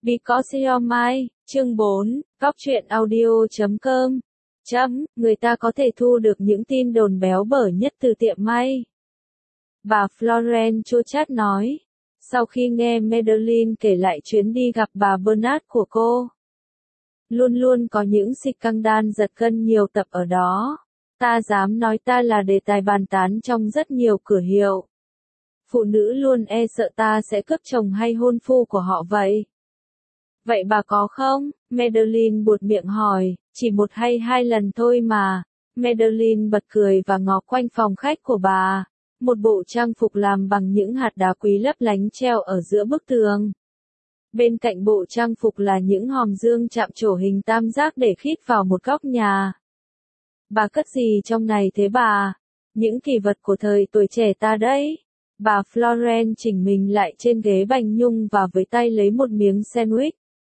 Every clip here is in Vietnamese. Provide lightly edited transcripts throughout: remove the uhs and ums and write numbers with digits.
Because you're mine, chương 4, Góc truyện audio.com. Người ta có thể thu được những tin đồn béo bở nhất từ tiệm may. Bà Florence chua chát nói, sau khi nghe Madeline kể lại chuyến đi gặp bà Bernard của cô. Luôn luôn có những scandal giật gân nhiều tập ở đó. Ta dám nói ta là đề tài bàn tán trong rất nhiều cửa hiệu. Phụ nữ luôn e sợ ta sẽ cướp chồng hay hôn phu của họ vậy. Vậy bà có không? Madeline buột miệng hỏi, chỉ một hay hai lần thôi mà. Madeline bật cười và ngó quanh phòng khách của bà. Một bộ trang phục làm bằng những hạt đá quý lấp lánh treo ở giữa bức tường. Bên cạnh bộ trang phục là những hòm dương chạm trổ hình tam giác để khít vào một góc nhà. Bà cất gì trong này thế bà? Những kỷ vật của thời tuổi trẻ ta đấy. Bà Florence chỉnh mình lại trên ghế bành nhung và với tay lấy một miếng sandwich.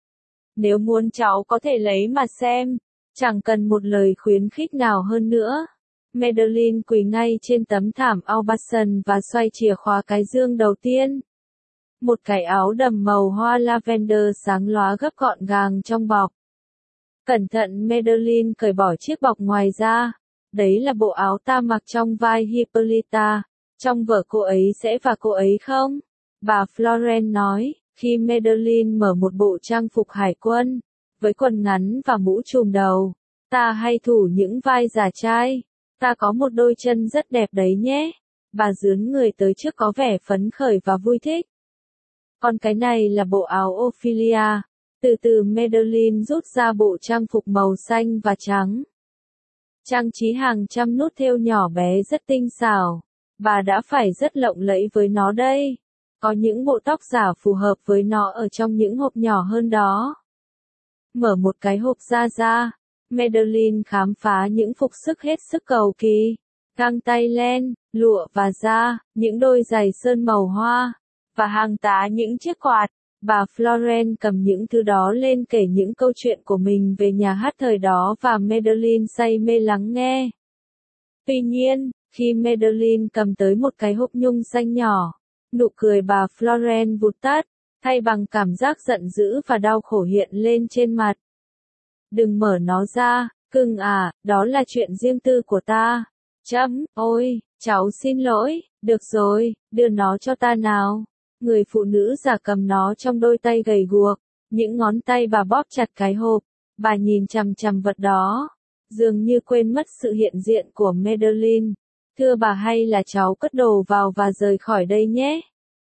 Nếu muốn cháu có thể lấy mà xem, chẳng cần một lời khuyến khích nào hơn nữa. Madeline quỳ ngay trên tấm thảm Aubusson và xoay chìa khóa cái dương đầu tiên. Một cái áo đầm màu hoa lavender sáng lóa gấp gọn gàng trong bọc. Cẩn thận Madeline cởi bỏ chiếc bọc ngoài ra. Đấy là bộ áo ta mặc trong vai Hippolyta. Trong vở Cô ấy sẽ và cô ấy không? Bà Florence nói, khi Madeline mở một bộ trang phục hải quân, với quần ngắn và mũ trùm đầu. Ta hay thủ những vai giả trai. Ta có một đôi chân rất đẹp đấy nhé. Bà dướn người tới trước có vẻ phấn khởi và vui thích. Còn cái này là bộ áo Ophelia. Từ từ Madeline rút ra bộ trang phục màu xanh và trắng. Trang trí hàng trăm nút thêu nhỏ bé rất tinh xảo. Bà đã phải rất lộng lẫy với nó đây. Có những bộ tóc giả phù hợp với nó ở trong những hộp nhỏ hơn đó. Mở một cái hộp ra. Madeline khám phá những phục sức hết sức cầu kỳ. Găng tay len, lụa và da, những đôi giày sơn màu hoa, và hàng tá những chiếc quạt. Bà Florence cầm những thứ đó lên kể những câu chuyện của mình về nhà hát thời đó và Madeline say mê lắng nghe. Tuy nhiên, khi Madeline cầm tới một cái hộp nhung xanh nhỏ, nụ cười bà Florence vụt tắt, thay bằng cảm giác giận dữ và đau khổ hiện lên trên mặt. Đừng mở nó ra, cưng à, đó là chuyện riêng tư của ta. Ôi, cháu xin lỗi, được rồi, đưa nó cho ta nào. Người phụ nữ già cầm nó trong đôi tay gầy guộc, những ngón tay bà bóp chặt cái hộp, bà nhìn chằm chằm vật đó, dường như quên mất sự hiện diện của Madeline. Thưa bà hay là cháu cất đồ vào và rời khỏi đây nhé?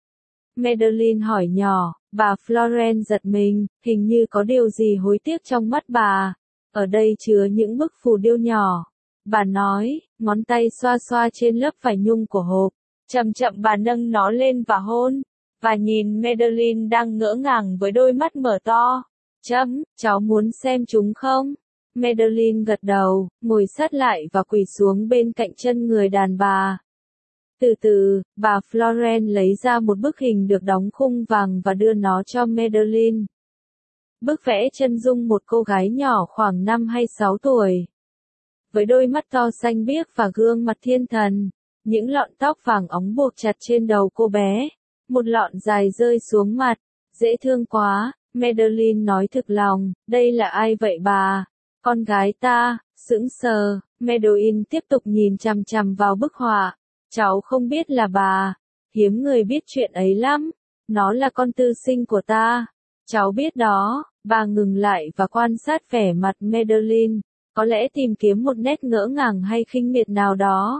Madeline hỏi nhỏ, bà Florence giật mình, hình như có điều gì hối tiếc trong mắt bà. Ở đây chứa những bức phù điêu nhỏ. Bà nói, ngón tay xoa xoa trên lớp vải nhung của hộp. Chậm chậm bà nâng nó lên và hôn. Và nhìn Madeline đang ngỡ ngàng với đôi mắt mở to. Cháu muốn xem chúng không? Madeline gật đầu, ngồi sát lại và quỳ xuống bên cạnh chân người đàn bà. Từ từ, bà Florence lấy ra một bức hình được đóng khung vàng và đưa nó cho Madeline. Bức vẽ chân dung một cô gái nhỏ khoảng 5 hay 6 tuổi. Với đôi mắt to xanh biếc và gương mặt thiên thần, những lọn tóc vàng óng buộc chặt trên đầu cô bé, một lọn dài rơi xuống mặt, dễ thương quá, Madeline nói thực lòng, đây là ai vậy bà? Con gái ta, sững sờ, Madeline tiếp tục nhìn chằm chằm vào bức họa. Cháu không biết là bà, hiếm người biết chuyện ấy lắm, nó là con tư sinh của ta. Cháu biết đó, bà ngừng lại và quan sát vẻ mặt Madeline, có lẽ tìm kiếm một nét ngỡ ngàng hay khinh miệt nào đó.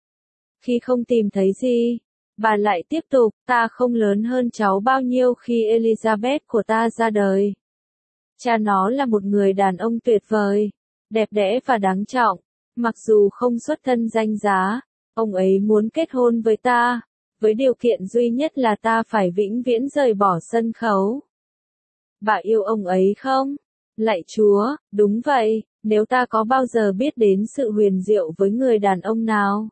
Khi không tìm thấy gì, bà lại tiếp tục, ta không lớn hơn cháu bao nhiêu khi Elizabeth của ta ra đời. Cha nó là một người đàn ông tuyệt vời, đẹp đẽ và đáng trọng, mặc dù không xuất thân danh giá. Ông ấy muốn kết hôn với ta, với điều kiện duy nhất là ta phải vĩnh viễn rời bỏ sân khấu. Bà yêu ông ấy không? Lạy Chúa, đúng vậy, nếu ta có bao giờ biết đến sự huyền diệu với người đàn ông nào,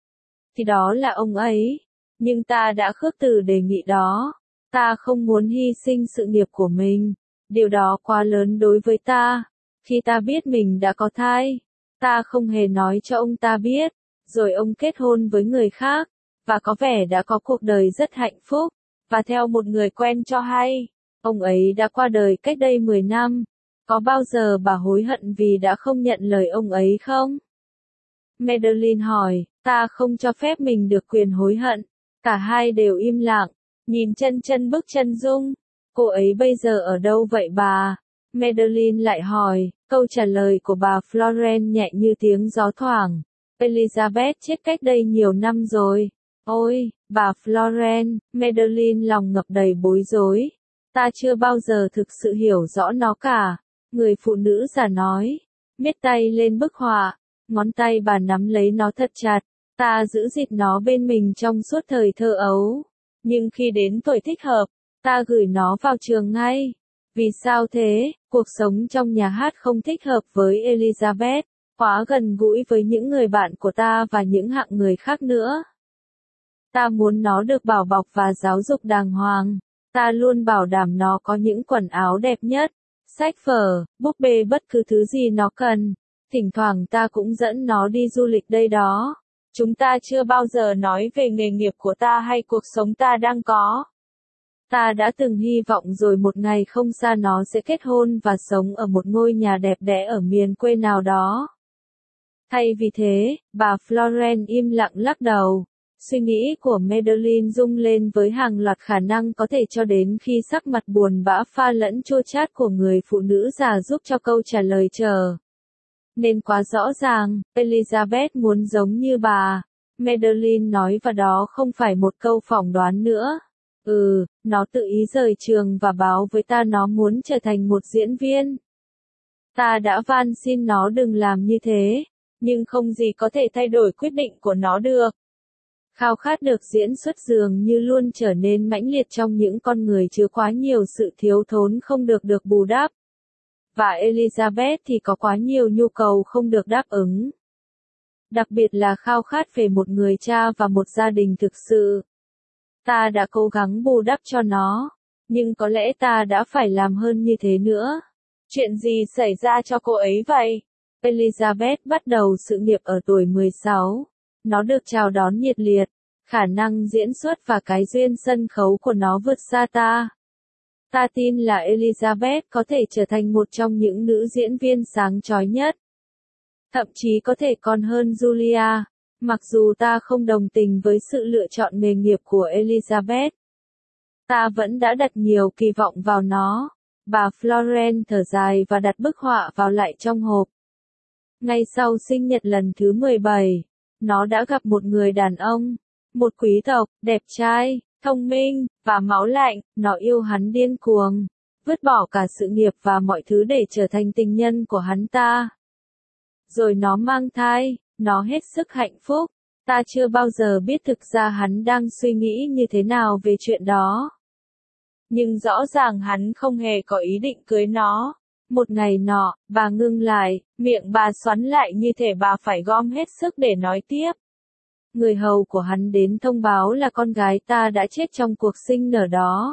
thì đó là ông ấy. Nhưng ta đã khước từ đề nghị đó. Ta không muốn hy sinh sự nghiệp của mình. Điều đó quá lớn đối với ta. Khi ta biết mình đã có thai, ta không hề nói cho ông ta biết. Rồi ông kết hôn với người khác, và có vẻ đã có cuộc đời rất hạnh phúc, và theo một người quen cho hay. Ông ấy đã qua đời cách đây 10 năm. Có bao giờ bà hối hận vì đã không nhận lời ông ấy không? Madeline hỏi, ta không cho phép mình được quyền hối hận. Cả hai đều im lặng, nhìn chân chân bức chân dung. Cô ấy bây giờ ở đâu vậy bà? Madeline lại hỏi, câu trả lời của bà Florence nhẹ như tiếng gió thoảng. Elizabeth chết cách đây nhiều năm rồi. Ôi, bà Florence, Madeline lòng ngập đầy bối rối. Ta chưa bao giờ thực sự hiểu rõ nó cả. Người phụ nữ già nói, miết tay lên bức họa. Ngón tay bà nắm lấy nó thật chặt. Ta giữ gìn nó bên mình trong suốt thời thơ ấu. Nhưng khi đến tuổi thích hợp, ta gửi nó vào trường ngay. Vì sao thế? Cuộc sống trong nhà hát không thích hợp với Elizabeth, quá gần gũi với những người bạn của ta và những hạng người khác nữa. Ta muốn nó được bảo bọc và giáo dục đàng hoàng. Ta luôn bảo đảm nó có những quần áo đẹp nhất, sách vở, búp bê bất cứ thứ gì nó cần. Thỉnh thoảng ta cũng dẫn nó đi du lịch đây đó. Chúng ta chưa bao giờ nói về nghề nghiệp của ta hay cuộc sống ta đang có. Ta đã từng hy vọng rồi một ngày không xa nó sẽ kết hôn và sống ở một ngôi nhà đẹp đẽ ở miền quê nào đó. Thay vì thế, bà Florence im lặng lắc đầu. Suy nghĩ của Madeline rung lên với hàng loạt khả năng có thể cho đến khi sắc mặt buồn bã pha lẫn chua chát của người phụ nữ già giúp cho câu trả lời chờ. Nên quá rõ ràng, Elizabeth muốn giống như bà. Madeline nói và đó không phải một câu phỏng đoán nữa. Nó tự ý rời trường và báo với ta nó muốn trở thành một diễn viên. Ta đã van xin nó đừng làm như thế, nhưng không gì có thể thay đổi quyết định của nó được. Khao khát được diễn xuất dường như luôn trở nên mãnh liệt trong những con người chứa quá nhiều sự thiếu thốn không được bù đắp. Và Elizabeth thì có quá nhiều nhu cầu không được đáp ứng. Đặc biệt là khao khát về một người cha và một gia đình thực sự. Ta đã cố gắng bù đắp cho nó, nhưng có lẽ ta đã phải làm hơn như thế nữa. Chuyện gì xảy ra cho cô ấy vậy? Elizabeth bắt đầu sự nghiệp ở tuổi 16. Nó được chào đón nhiệt liệt. Khả năng diễn xuất và cái duyên sân khấu của nó vượt xa ta. Ta tin là Elizabeth có thể trở thành một trong những nữ diễn viên sáng chói nhất. Thậm chí có thể còn hơn Julia. Mặc dù ta không đồng tình với sự lựa chọn nghề nghiệp của Elizabeth, ta vẫn đã đặt nhiều kỳ vọng vào nó. Bà Florence thở dài và đặt bức họa vào lại trong hộp. Ngay sau sinh nhật lần thứ 17, nó đã gặp một người đàn ông, một quý tộc, đẹp trai, thông minh, và máu lạnh. Nó yêu hắn điên cuồng, vứt bỏ cả sự nghiệp và mọi thứ để trở thành tình nhân của hắn ta. Rồi nó mang thai. Nó hết sức hạnh phúc. Ta chưa bao giờ biết thực ra hắn đang suy nghĩ như thế nào về chuyện đó. Nhưng rõ ràng hắn không hề có ý định cưới nó. Một ngày nọ, bà ngưng lại, miệng bà xoắn lại như thể bà phải gom hết sức để nói tiếp. Người hầu của hắn đến thông báo là con gái ta đã chết trong cuộc sinh nở đó.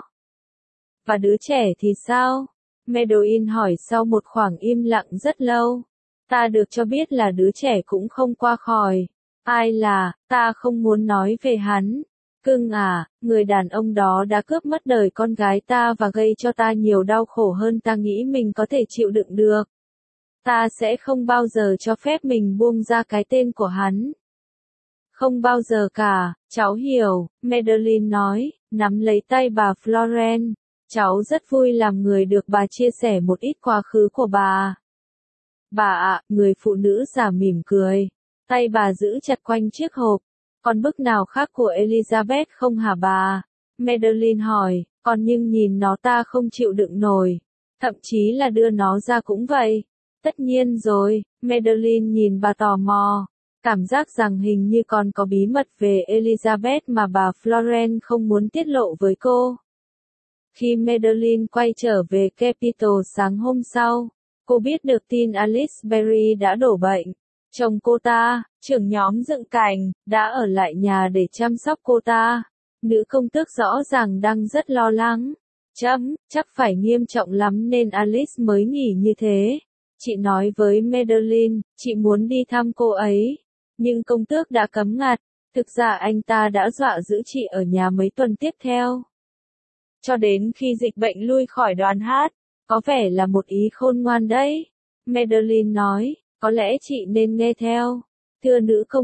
Và đứa trẻ thì sao? Madeline hỏi sau một khoảng im lặng rất lâu. Ta được cho biết là đứa trẻ cũng không qua khỏi. Ai là, ta không muốn nói về hắn. Cưng à, người đàn ông đó đã cướp mất đời con gái ta và gây cho ta nhiều đau khổ hơn ta nghĩ mình có thể chịu đựng được. Ta sẽ không bao giờ cho phép mình buông ra cái tên của hắn. Không bao giờ cả, cháu hiểu, Madeline nói, nắm lấy tay bà Florence. Cháu rất vui làm người được bà chia sẻ một ít quá khứ của bà. Bà ạ, người phụ nữ già mỉm cười. Tay bà giữ chặt quanh chiếc hộp. Còn bức nào khác của Elizabeth không hả bà? Madeline hỏi, còn nhưng nhìn nó ta không chịu đựng nổi. Thậm chí là đưa nó ra cũng vậy. Tất nhiên rồi, Madeline nhìn bà tò mò. Cảm giác rằng hình như còn có bí mật về Elizabeth mà bà Florence không muốn tiết lộ với cô. Khi Madeline quay trở về Capitol sáng hôm sau, cô biết được tin Alice Barry đã đổ bệnh. Chồng cô ta, trưởng nhóm dựng cảnh, đã ở lại nhà để chăm sóc cô ta. Nữ công tước rõ ràng đang rất lo lắng. Chắc phải nghiêm trọng lắm nên Alice mới nghỉ như thế. Chị nói với Madeline, chị muốn đi thăm cô ấy. Nhưng công tước đã cấm ngặt. Thực ra anh ta đã dọa giữ chị ở nhà mấy tuần tiếp theo. cho đến khi dịch bệnh lui khỏi đoàn hát. Có vẻ là một ý khôn ngoan đấy. Madeline nói, có lẽ chị nên nghe theo. Thưa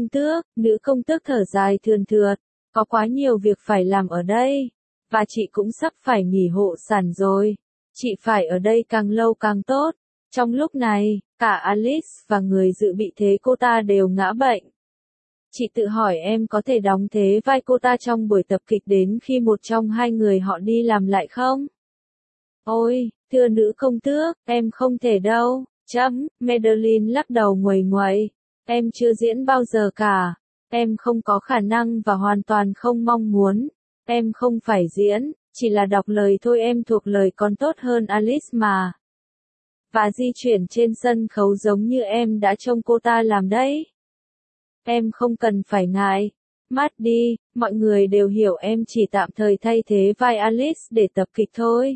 nữ công tước thở dài thườn thượt, có quá nhiều việc phải làm ở đây. Và chị cũng sắp phải nghỉ hộ sản rồi. Chị phải ở đây càng lâu càng tốt. Trong lúc này, cả Alice và người dự bị thế cô ta đều ngã bệnh. Chị tự hỏi em có thể đóng thế vai cô ta trong buổi tập kịch đến khi một trong hai người họ đi làm lại không? Ôi, thưa nữ công tước, em không thể đâu. Madeline lắc đầu nguầy nguậy. Em chưa diễn bao giờ cả. Em không có khả năng và hoàn toàn không mong muốn. Em không phải diễn, chỉ là đọc lời thôi, em thuộc lời còn tốt hơn Alice mà. Và di chuyển trên sân khấu giống như em đã trông cô ta làm đấy. Em không cần phải ngại. Maddie, mọi người đều hiểu em chỉ tạm thời thay thế vai Alice để tập kịch thôi.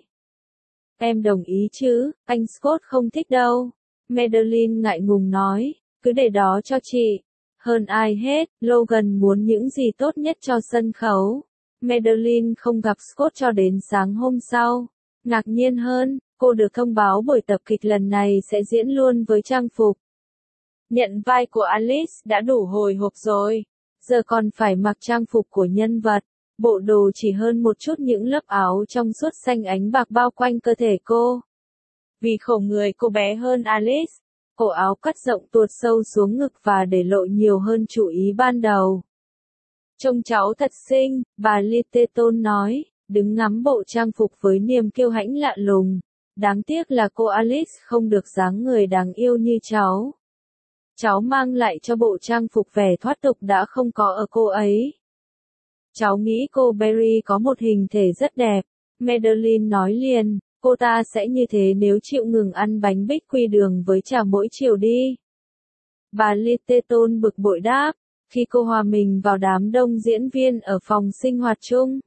Em đồng ý chứ, anh Scott không thích đâu. Madeline ngại ngùng nói, cứ để đó cho chị. Hơn ai hết, Logan muốn những gì tốt nhất cho sân khấu. Madeline không gặp Scott cho đến sáng hôm sau. Ngạc nhiên hơn, cô được thông báo buổi tập kịch lần này sẽ diễn luôn với trang phục. Nhận vai của Alice đã đủ hồi hộp rồi. Giờ còn phải mặc trang phục của nhân vật. Bộ đồ chỉ hơn một chút những lớp áo trong suốt xanh ánh bạc bao quanh cơ thể cô. Vì khổ người cô bé hơn Alice, cổ áo cắt rộng tuột sâu xuống ngực và để lộ nhiều hơn chủ ý ban đầu. Trông cháu thật xinh, bà Littleton nói, đứng ngắm bộ trang phục với niềm kiêu hãnh lạ lùng. Đáng tiếc là cô Alice không được dáng người đáng yêu như cháu. Cháu mang lại cho bộ trang phục vẻ thoát tục đã không có ở cô ấy. Cháu nghĩ cô Berry có một hình thể rất đẹp. Madeline nói liền, cô ta sẽ như thế nếu chịu ngừng ăn bánh bích quy đường với trà mỗi chiều đi. Bà Littleton bực bội đáp, khi cô hòa mình vào đám đông diễn viên ở phòng sinh hoạt chung.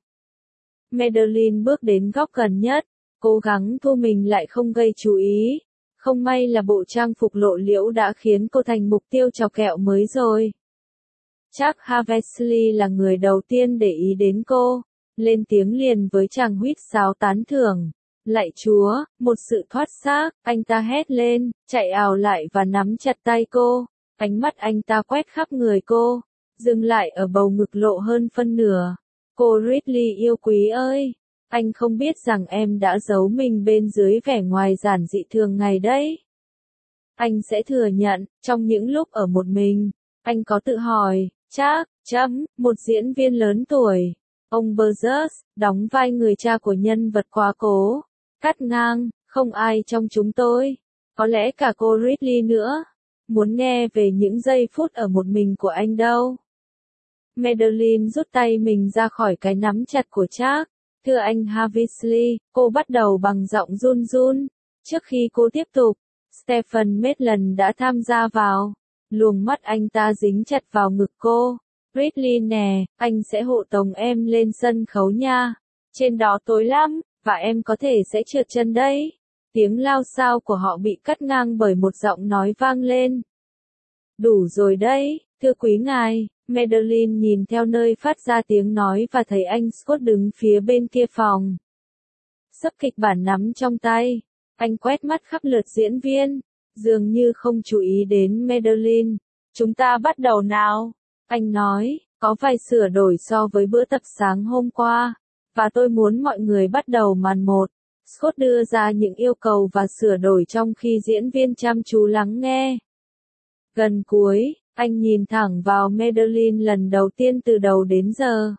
Madeline bước đến góc gần nhất, cố gắng thu mình lại không gây chú ý. Không may là bộ trang phục lộ liễu đã khiến cô thành mục tiêu chọc kẹo mới rồi. Chắc Havesley là người đầu tiên để ý đến cô, lên tiếng liền với chàng huýt sáo tán thưởng. Lạy Chúa, một sự thoát xác, anh ta hét lên, chạy ào lại và nắm chặt tay cô. Ánh mắt anh ta quét khắp người cô, dừng lại ở bầu ngực lộ hơn phân nửa. Cô Ridley yêu quý ơi, anh không biết rằng em đã giấu mình bên dưới vẻ ngoài giản dị thường ngày đấy. Anh sẽ thừa nhận, trong những lúc ở một mình, anh có tự hỏi, một diễn viên lớn tuổi, ông Burgess, đóng vai người cha của nhân vật quá cố, cắt ngang, không ai trong chúng tôi, có lẽ cả cô Ridley nữa, muốn nghe về những giây phút ở một mình của anh đâu. Madeline rút tay mình ra khỏi cái nắm chặt của Charles. Thưa anh Havesley, cô bắt đầu bằng giọng run run. Trước khi cô tiếp tục, Stephen Maitland đã tham gia vào. Luồng mắt anh ta dính chặt vào ngực cô. Ridley nè, anh sẽ hộ tống em lên sân khấu nha. Trên đó tối lắm, và em có thể sẽ trượt chân đấy. Tiếng lao xao của họ bị cắt ngang bởi một giọng nói vang lên. Đủ rồi đấy, thưa quý ngài. Madeline nhìn theo nơi phát ra tiếng nói và thấy anh Scott đứng phía bên kia phòng. Sấp kịch bản nắm trong tay. Anh quét mắt khắp lượt diễn viên, dường như không chú ý đến Madeline. Chúng ta bắt đầu nào. Anh nói, có vài sửa đổi so với bữa tập sáng hôm qua, và tôi muốn mọi người bắt đầu màn 1. Scott đưa ra những yêu cầu và sửa đổi trong khi diễn viên chăm chú lắng nghe. Gần cuối, anh nhìn thẳng vào Madeline lần đầu tiên từ đầu đến giờ.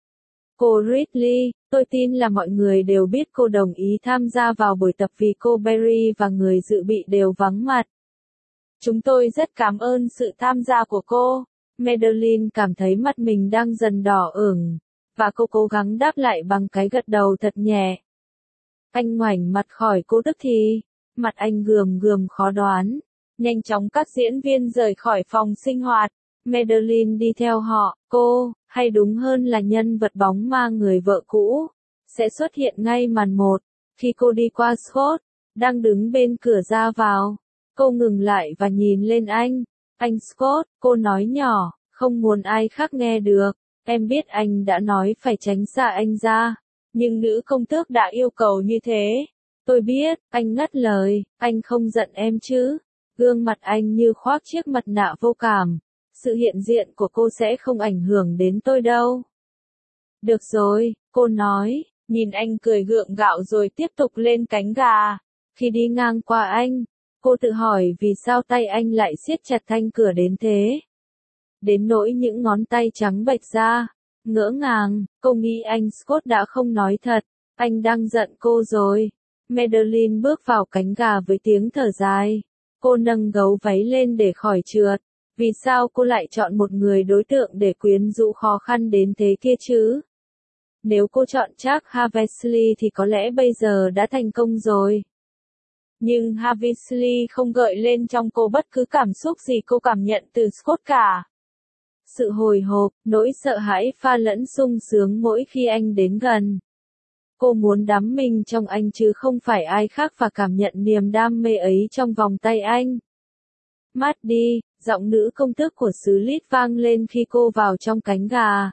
Cô Ridley, tôi tin là mọi người đều biết cô đồng ý tham gia vào buổi tập vì cô Berry và người dự bị đều vắng mặt. Chúng tôi rất cảm ơn sự tham gia của cô. Madeline cảm thấy mặt mình đang dần đỏ ửng, và cô cố gắng đáp lại bằng cái gật đầu thật nhẹ. Anh ngoảnh mặt khỏi cô tức thì, mặt anh gườm gườm khó đoán. Nhanh chóng các diễn viên rời khỏi phòng sinh hoạt. Madeline đi theo họ, cô, hay đúng hơn là nhân vật bóng ma người vợ cũ, sẽ xuất hiện ngay màn 1. Khi cô đi qua Scott, đang đứng bên cửa ra vào, cô ngừng lại và nhìn lên anh. Anh Scott, cô nói nhỏ, không muốn ai khác nghe được. Em biết anh đã nói phải tránh xa anh ra, Nhưng nữ công tước đã yêu cầu như thế. Tôi biết, anh ngắt lời, anh không giận em chứ. Gương mặt anh như khoác chiếc mặt nạ vô cảm. Sự hiện diện của cô sẽ không ảnh hưởng đến tôi đâu. Được rồi, cô nói, nhìn anh cười gượng gạo rồi tiếp tục lên cánh gà. Khi đi ngang qua anh, cô tự hỏi vì sao tay anh lại siết chặt thanh cửa đến thế. Đến nỗi những ngón tay trắng bệch ra. Ngỡ ngàng, cô nghĩ anh Scott đã không nói thật, anh đang giận cô rồi. Madeline bước vào cánh gà với tiếng thở dài. Cô nâng gấu váy lên để khỏi trượt. Vì sao cô lại chọn một người đối tượng để quyến rũ khó khăn đến thế kia chứ? Nếu cô chọn Jack Haversley thì có lẽ bây giờ đã thành công rồi. Nhưng Haversley không gợi lên trong cô bất cứ cảm xúc gì cô cảm nhận từ Scott cả. Sự hồi hộp, nỗi sợ hãi pha lẫn sung sướng mỗi khi anh đến gần. Cô muốn đắm mình trong anh chứ không phải ai khác và cảm nhận niềm đam mê ấy trong vòng tay anh. Maddie, giọng nữ công tước của xứ Lít vang lên khi cô vào trong cánh gà.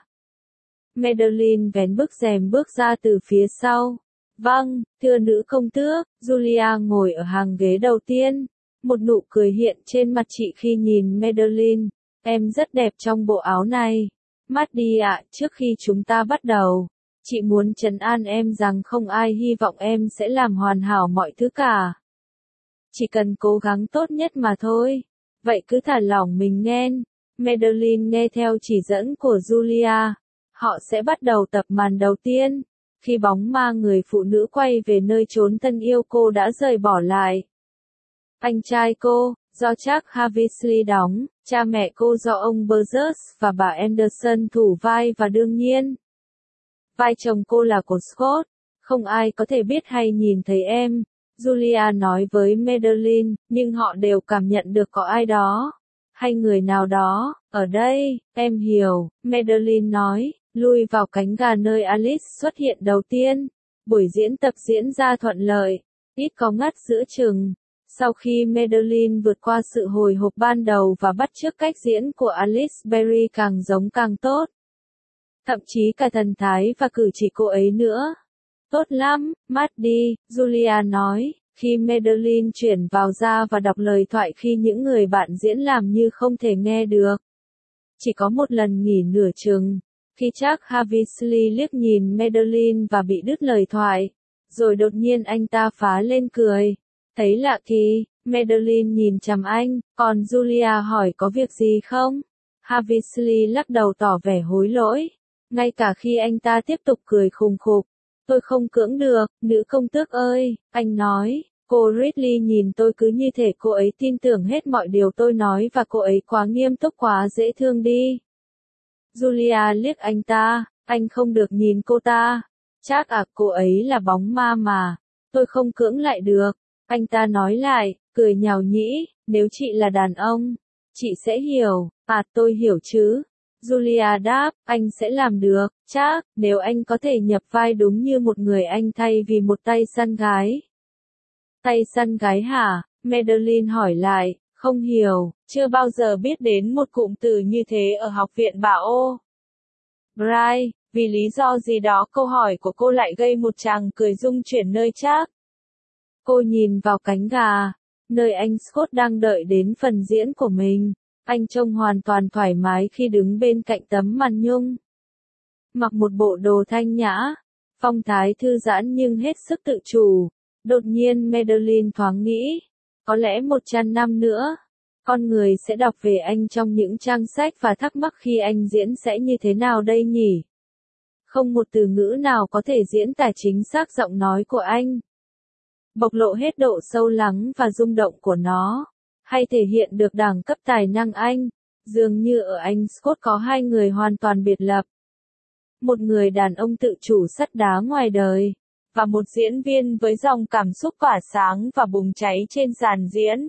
Madeline vén bức rèm bước ra từ phía sau. Vâng, thưa nữ công tước, Julia ngồi ở hàng ghế đầu tiên. Một nụ cười hiện trên mặt chị khi nhìn Madeline. Em rất đẹp trong bộ áo này. Maddie ạ, trước khi chúng ta bắt đầu, chị muốn trấn an em rằng không ai hy vọng em sẽ làm hoàn hảo mọi thứ cả. Chỉ cần cố gắng tốt nhất mà thôi. Vậy cứ thả lỏng mình nghe. Madeline nghe theo chỉ dẫn của Julia. Họ sẽ bắt đầu tập màn đầu tiên. Khi bóng ma người phụ nữ quay về nơi chốn thân yêu cô đã rời bỏ lại. Anh trai cô, do Jack Haversley đóng, cha mẹ cô do ông Burgess và bà Anderson thủ vai và đương nhiên, vai chồng cô là của Scott. Không ai có thể biết hay nhìn thấy em, Julia nói với Madeline, nhưng họ đều cảm nhận được có ai đó, hay người nào đó, ở đây, em hiểu, Madeline nói, lui vào cánh gà nơi Alice xuất hiện đầu tiên. Buổi diễn tập diễn ra thuận lợi, ít có ngắt giữa chừng. Sau khi Madeline vượt qua sự hồi hộp ban đầu và bắt chước cách diễn của Alice Berry càng giống càng tốt. Thậm chí cả thần thái và cử chỉ cô ấy nữa. Tốt lắm, Maddie, Julia nói, khi Madeline chuyển vào ra và đọc lời thoại khi những người bạn diễn làm như không thể nghe được. Chỉ có một lần nghỉ nửa chừng, khi Jack Haversley liếc nhìn Madeline và bị đứt lời thoại, rồi đột nhiên anh ta phá lên cười. Thấy lạ kỳ, Madeline nhìn chằm anh, còn Julia hỏi có việc gì không? Haversley lắc đầu tỏ vẻ hối lỗi. Ngay cả khi anh ta tiếp tục cười khùng khục. Tôi không cưỡng được, nữ công tước ơi, anh nói. Cô Ridley nhìn tôi cứ như thể cô ấy tin tưởng hết mọi điều tôi nói và cô ấy quá nghiêm túc quá dễ thương đi. Julia liếc anh ta, anh không được nhìn cô ta. Chắc cô ấy là bóng ma mà. Tôi không cưỡng lại được. Anh ta nói lại, cười nhàu nhĩ, nếu chị là đàn ông, chị sẽ hiểu. Tôi hiểu chứ. Julia đáp, anh sẽ làm được, chắc, nếu anh có thể nhập vai đúng như một người anh thay vì một tay săn gái. Tay săn gái hả? Madeline hỏi lại, không hiểu, chưa bao giờ biết đến một cụm từ như thế ở học viện Bà Ô. Bright, vì lý do gì đó câu hỏi của cô lại gây một tràng cười rung chuyển nơi chắc. Cô nhìn vào cánh gà, nơi anh Scott đang đợi đến phần diễn của mình. Anh trông hoàn toàn thoải mái khi đứng bên cạnh tấm màn nhung. Mặc một bộ đồ thanh nhã, phong thái thư giãn nhưng hết sức tự chủ. Đột nhiên Madeline thoáng nghĩ, có lẽ 100 năm nữa, con người sẽ đọc về anh trong những trang sách và thắc mắc khi anh diễn sẽ như thế nào đây nhỉ? Không một từ ngữ nào có thể diễn tả chính xác giọng nói của anh. Bộc lộ hết độ sâu lắng và rung động của nó. Hay thể hiện được đẳng cấp tài năng anh, dường như ở anh Scott có hai người hoàn toàn biệt lập. Một người đàn ông tự chủ sắt đá ngoài đời, và một diễn viên với dòng cảm xúc tỏa sáng và bùng cháy trên sàn diễn.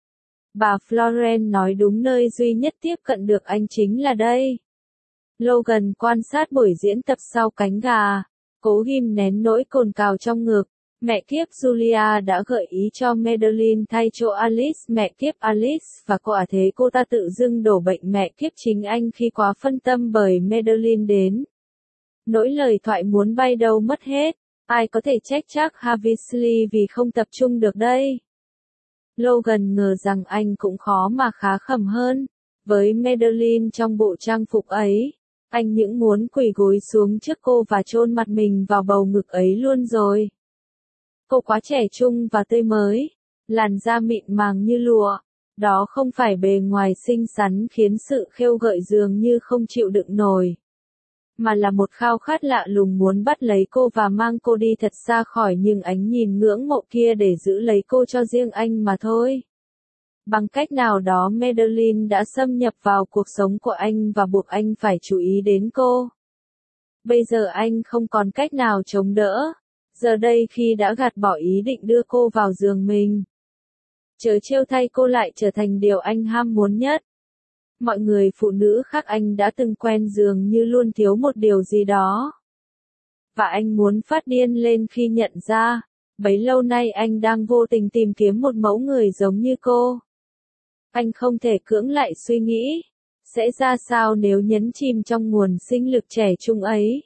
Bà Florence nói đúng, nơi duy nhất tiếp cận được anh chính là đây. Logan quan sát buổi diễn tập sau cánh gà, cố ghim nén nỗi cồn cào trong ngực. Mẹ kiếp Julia đã gợi ý cho Madeline thay chỗ Alice, mẹ kiếp Alice, và quả thế cô ta tự dưng đổ bệnh mẹ kiếp chính anh khi quá phân tâm bởi Madeline đến. Nỗi lời thoại muốn bay đâu mất hết. Ai có thể trách chắc Havishli vì không tập trung được đây? Logan ngờ rằng anh cũng khó mà khá khẩm hơn. Với Madeline trong bộ trang phục ấy, anh những muốn quỳ gối xuống trước cô và chôn mặt mình vào bầu ngực ấy luôn rồi. Cô quá trẻ trung và tươi mới, làn da mịn màng như lụa. Đó không phải bề ngoài xinh xắn khiến sự khêu gợi dường như không chịu đựng nổi, mà là một khao khát lạ lùng muốn bắt lấy cô và mang cô đi thật xa khỏi những ánh nhìn ngưỡng mộ kia để giữ lấy cô cho riêng anh mà thôi. Bằng cách nào đó Madeline đã xâm nhập vào cuộc sống của anh và buộc anh phải chú ý đến cô. Bây giờ anh không còn cách nào chống đỡ. Giờ đây khi đã gạt bỏ ý định đưa cô vào giường mình, trớ trêu thay cô lại trở thành điều anh ham muốn nhất. Mọi người phụ nữ khác anh đã từng quen dường như luôn thiếu một điều gì đó. Và anh muốn phát điên lên khi nhận ra, bấy lâu nay anh đang vô tình tìm kiếm một mẫu người giống như cô. Anh không thể cưỡng lại suy nghĩ, sẽ ra sao nếu nhấn chìm trong nguồn sinh lực trẻ trung ấy.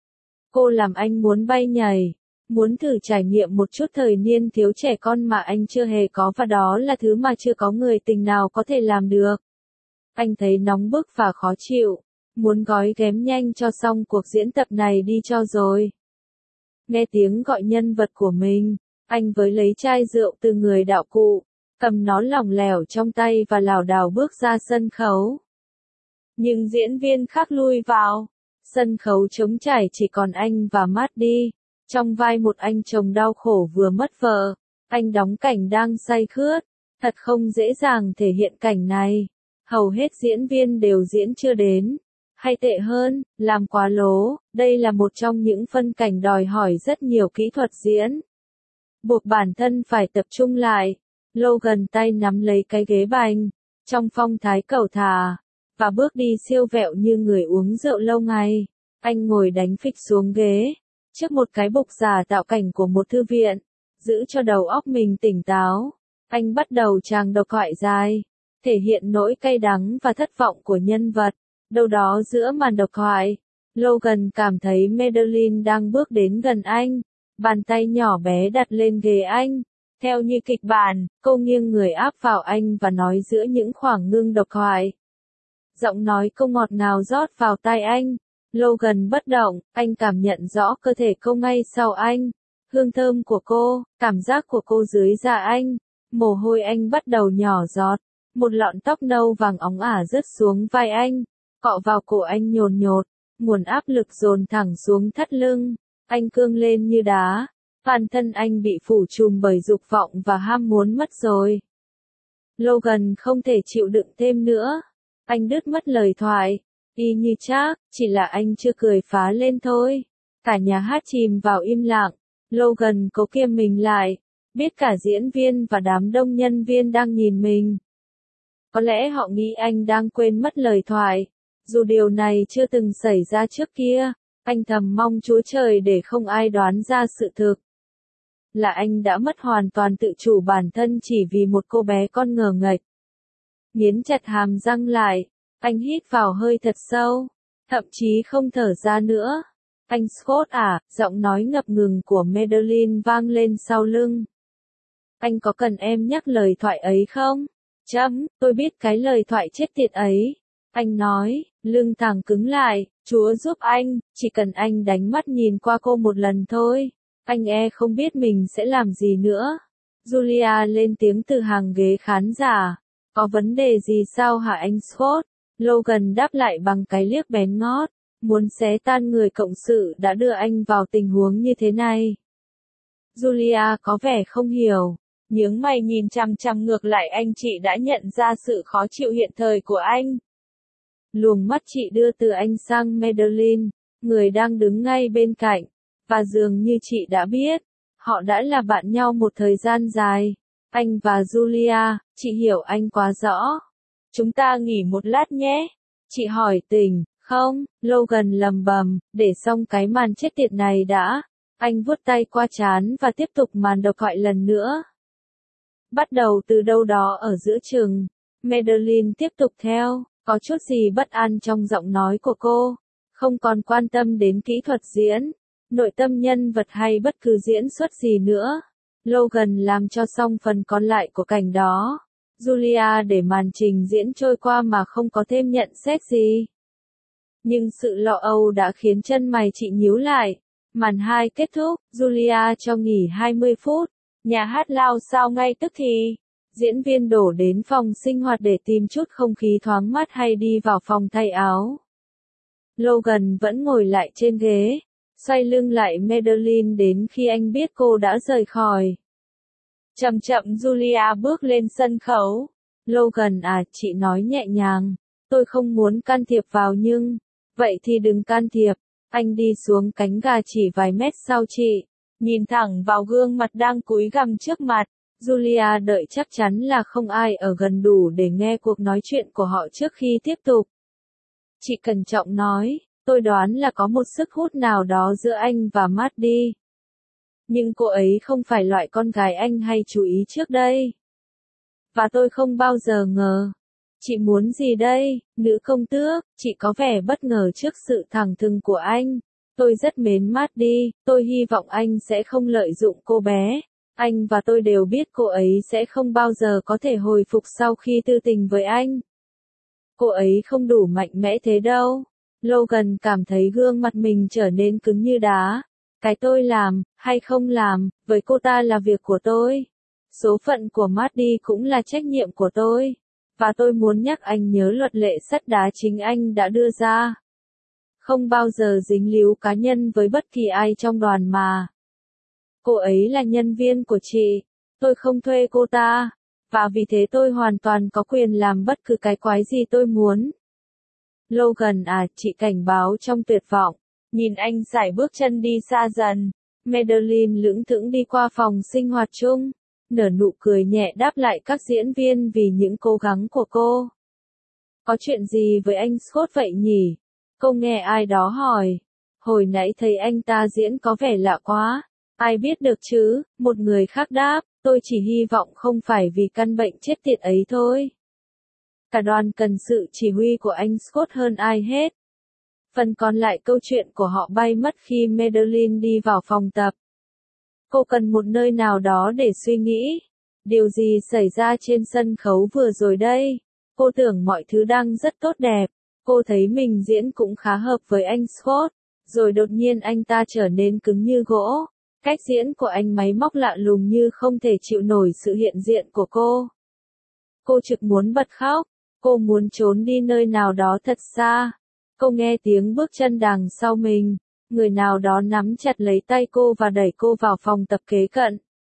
Cô làm anh muốn bay nhảy, muốn thử trải nghiệm một chút thời niên thiếu trẻ con mà anh chưa hề có, và đó là thứ mà chưa có người tình nào có thể làm được. Anh thấy nóng bức và khó chịu, muốn gói ghém nhanh cho xong cuộc diễn tập này đi cho rồi. Nghe tiếng gọi nhân vật của mình, anh với lấy chai rượu từ người đạo cụ, cầm nó lỏng lẻo trong tay và lảo đảo bước ra sân khấu. Nhưng diễn viên khác lui vào, sân khấu trống trải chỉ còn anh và Maddie, trong vai một anh chồng đau khổ vừa mất vợ. Anh đóng cảnh đang say khướt, thật không dễ dàng thể hiện cảnh này. Hầu hết diễn viên đều diễn chưa đến, hay tệ hơn, làm quá lố. Đây là một trong những phân cảnh đòi hỏi rất nhiều kỹ thuật diễn. Buộc bản thân phải tập trung lại. Logan tay nắm lấy cái ghế bành, trong phong thái cẩu thả, và bước đi siêu vẹo như người uống rượu lâu ngày. Anh ngồi đánh phịch xuống ghế, trước một cái bục giả tạo cảnh của một thư viện, giữ cho đầu óc mình tỉnh táo. Anh bắt đầu tràng độc thoại dài, thể hiện nỗi cay đắng và thất vọng của nhân vật. Đâu đó giữa màn độc thoại, Logan cảm thấy Madeline đang bước đến gần anh, bàn tay nhỏ bé đặt lên ghế anh. Theo như kịch bản, cô nghiêng người áp vào anh và nói giữa những khoảng ngưng độc thoại. Giọng nói cô ngọt ngào rót vào tai anh. Logan bất động, anh cảm nhận rõ cơ thể cô ngay sau anh. Hương thơm của cô, cảm giác của cô dưới da anh. Mồ hôi anh bắt đầu nhỏ giọt. Một lọn tóc nâu vàng óng ả rớt xuống vai anh, cọ vào cổ anh nhồn nhột. Nguồn áp lực dồn thẳng xuống thắt lưng. Anh cương lên như đá. Toàn thân anh bị phủ trùm bởi dục vọng và ham muốn mất rồi. Logan không thể chịu đựng thêm nữa. Anh đứt mất lời thoại. Y như chắc, chỉ là anh chưa cười phá lên thôi. Cả nhà hát chìm vào im lặng. Logan cố kiềm mình lại. Biết cả diễn viên và đám đông nhân viên đang nhìn mình. Có lẽ họ nghĩ anh đang quên mất lời thoại. Dù điều này chưa từng xảy ra trước kia, anh thầm mong Chúa Trời để không ai đoán ra sự thực. Là anh đã mất hoàn toàn tự chủ bản thân chỉ vì một cô bé con ngờ nghệch. Nghiến chặt hàm răng lại, anh hít vào hơi thật sâu, thậm chí không thở ra nữa. Anh Scott à, giọng nói ngập ngừng của Madeline vang lên sau lưng. Anh có cần em nhắc lời thoại ấy không? Tôi biết cái lời thoại chết tiệt ấy. Anh nói, lưng thẳng cứng lại, Chúa giúp anh, chỉ cần anh đánh mắt nhìn qua cô một lần thôi. Anh không biết mình sẽ làm gì nữa. Julia lên tiếng từ hàng ghế khán giả. Có vấn đề gì sao hả anh Scott? Logan đáp lại bằng cái liếc bén ngót. Muốn xé tan người cộng sự đã đưa anh vào tình huống như thế này. Julia có vẻ không hiểu. Nhướng mày nhìn chằm chằm ngược lại anh, chị đã nhận ra sự khó chịu hiện thời của anh. Luồng mắt chị đưa từ anh sang Madeline, người đang đứng ngay bên cạnh. Và dường như chị đã biết, họ đã là bạn nhau một thời gian dài. Anh và Julia, chị hiểu anh quá rõ. Chúng ta nghỉ một lát nhé. Chị hỏi tỉnh, không? Logan lầm bầm, để xong cái màn chết tiệt này đã. Anh vuốt tay qua trán và tiếp tục màn độc thoại lần nữa. Bắt đầu từ đâu đó ở giữa chừng, Madeline tiếp tục theo, có chút gì bất an trong giọng nói của cô. không còn quan tâm đến kỹ thuật diễn, nội tâm nhân vật hay bất cứ diễn xuất gì nữa. Logan làm cho xong phần còn lại của cảnh đó. Julia để màn trình diễn trôi qua mà không có thêm nhận xét gì. Nhưng sự lo âu đã khiến chân mày chị nhíu lại. Màn 2 kết thúc, Julia cho nghỉ 20 phút. Nhà hát lao sao ngay tức thì. Diễn viên đổ đến phòng sinh hoạt để tìm chút không khí thoáng mát hay đi vào phòng thay áo. Logan vẫn ngồi lại trên ghế, xoay lưng lại Madeline đến khi anh biết cô đã rời khỏi. Chậm chậm Julia bước lên sân khấu. Logan à, chị nói nhẹ nhàng, tôi không muốn can thiệp vào nhưng, vậy thì đừng can thiệp. Anh đi xuống cánh gà chỉ vài mét sau chị, nhìn thẳng vào gương mặt đang cúi gằm trước mặt. Julia đợi chắc chắn là không ai ở gần đủ để nghe cuộc nói chuyện của họ trước khi tiếp tục. Chị cẩn trọng nói, tôi đoán là có một sức hút nào đó giữa anh và Maddie. Nhưng cô ấy không phải loại con gái anh hay chú ý trước đây. Và tôi không bao giờ ngờ. Chị muốn gì đây, nữ công tước? Chị có vẻ bất ngờ trước sự thẳng thừng của anh. Tôi rất mến Maddie, tôi hy vọng anh sẽ không lợi dụng cô bé. Anh và tôi đều biết cô ấy sẽ không bao giờ có thể hồi phục sau khi tư tình với anh. Cô ấy không đủ mạnh mẽ thế đâu. Logan cảm thấy gương mặt mình trở nên cứng như đá. Cái tôi làm, hay không làm, với cô ta là việc của tôi. Số phận của Maddie cũng là trách nhiệm của tôi. Và tôi muốn nhắc anh nhớ luật lệ sắt đá chính anh đã đưa ra. Không bao giờ dính líu cá nhân với bất kỳ ai trong đoàn mà. Cô ấy là nhân viên của chị. Tôi không thuê cô ta. Và vì thế tôi hoàn toàn có quyền làm bất cứ cái quái gì tôi muốn. Logan à, chị cảnh báo trong tuyệt vọng. Nhìn anh sải bước chân đi xa dần. Madeline lững thững đi qua phòng sinh hoạt chung. Nở nụ cười nhẹ đáp lại các diễn viên vì những cố gắng của cô. Có chuyện gì với anh Scott vậy nhỉ? Cô nghe ai đó hỏi. Hồi nãy thấy anh ta diễn có vẻ lạ quá. Ai biết được chứ, một người khác đáp, tôi chỉ hy vọng không phải vì căn bệnh chết tiệt ấy thôi. Cả đoàn cần sự chỉ huy của anh Scott hơn ai hết. Phần còn lại câu chuyện của họ bay mất khi Madeline đi vào phòng tập. Cô cần một nơi nào đó để suy nghĩ. Điều gì xảy ra trên sân khấu vừa rồi đây? Cô tưởng mọi thứ đang rất tốt đẹp. Cô thấy mình diễn cũng khá hợp với anh Scott. Rồi đột nhiên anh ta trở nên cứng như gỗ. Cách diễn của anh máy móc lạ lùng như không thể chịu nổi sự hiện diện của cô. Cô trực muốn bật khóc. Cô muốn trốn đi nơi nào đó thật xa. Cô nghe tiếng bước chân đằng sau mình. Người nào đó nắm chặt lấy tay cô và đẩy cô vào phòng tập kế cận.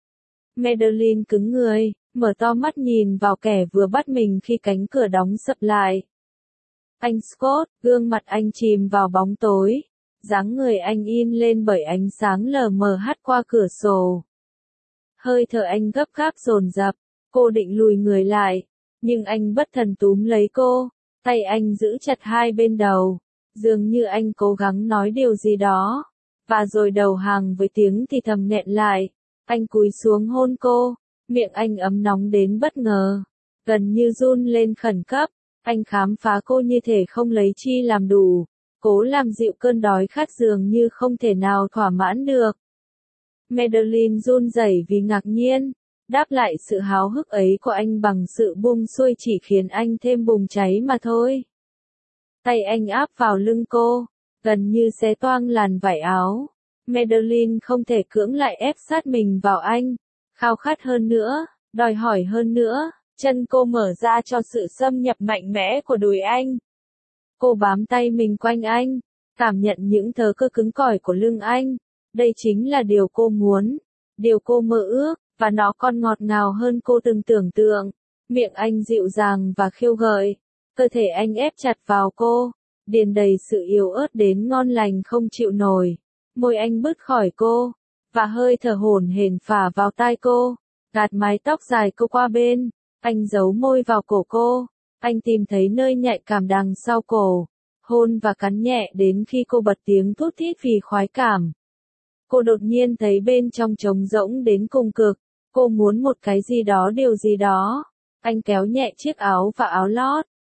Madeline cứng người, mở to mắt nhìn vào kẻ vừa bắt mình khi cánh cửa đóng sập lại. Anh Scott, gương mặt anh chìm vào bóng tối. Dáng người anh in lên bởi ánh sáng lờ mờ hắt qua cửa sổ. Hơi thở anh gấp gáp dồn dập. Cô định lùi người lại. Nhưng anh bất thần túm lấy cô. Tay anh giữ chặt hai bên đầu. Dường như anh cố gắng nói điều gì đó. Và rồi đầu hàng với tiếng thì thầm nghẹn lại. Anh cúi xuống hôn cô. Miệng anh ấm nóng đến bất ngờ. Gần như run lên khẩn cấp. Anh khám phá cô như thể không lấy chi làm đủ. Cố làm dịu cơn đói khát dường như không thể nào thỏa mãn được. Madeline run rẩy vì ngạc nhiên. Đáp lại sự háo hức ấy của anh bằng sự buông xuôi chỉ khiến anh thêm bùng cháy mà thôi. Tay anh áp vào lưng cô, gần như xé toang làn vải áo. Madeline không thể cưỡng lại ép sát mình vào anh. Khao khát hơn nữa, đòi hỏi hơn nữa, chân cô mở ra cho sự xâm nhập mạnh mẽ của đùi anh. Cô bám tay mình quanh anh, cảm nhận những thớ cơ cứng cỏi của lưng anh. Đây chính là điều cô muốn, điều cô mơ ước, và nó còn ngọt ngào hơn cô từng tưởng tượng. Miệng anh dịu dàng và khiêu gợi, cơ thể anh ép chặt vào cô, điền đầy sự yếu ớt đến ngon lành không chịu nổi. Môi anh bứt khỏi cô, và hơi thở hổn hển phả vào tai cô, gạt mái tóc dài cô qua bên. Anh giấu môi vào cổ cô, anh tìm thấy nơi nhạy cảm đằng sau cổ, hôn và cắn nhẹ đến khi cô bật tiếng thút thít vì khoái cảm. Cô đột nhiên thấy bên trong trống rỗng đến cùng cực, cô muốn một cái gì đó điều gì đó. Anh kéo nhẹ chiếc áo và áo lót,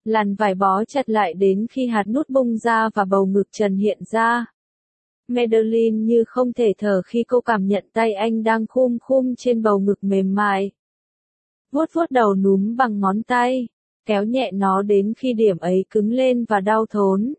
Làn vải bó chặt lại đến khi hạt nút bung ra và bầu ngực trần hiện ra. Madeline như không thể thở khi cô cảm nhận tay anh đang khum khum trên bầu ngực mềm mại. Vuốt vuốt đầu núm bằng ngón tay, kéo nhẹ nó đến khi điểm ấy cứng lên và đau thốn.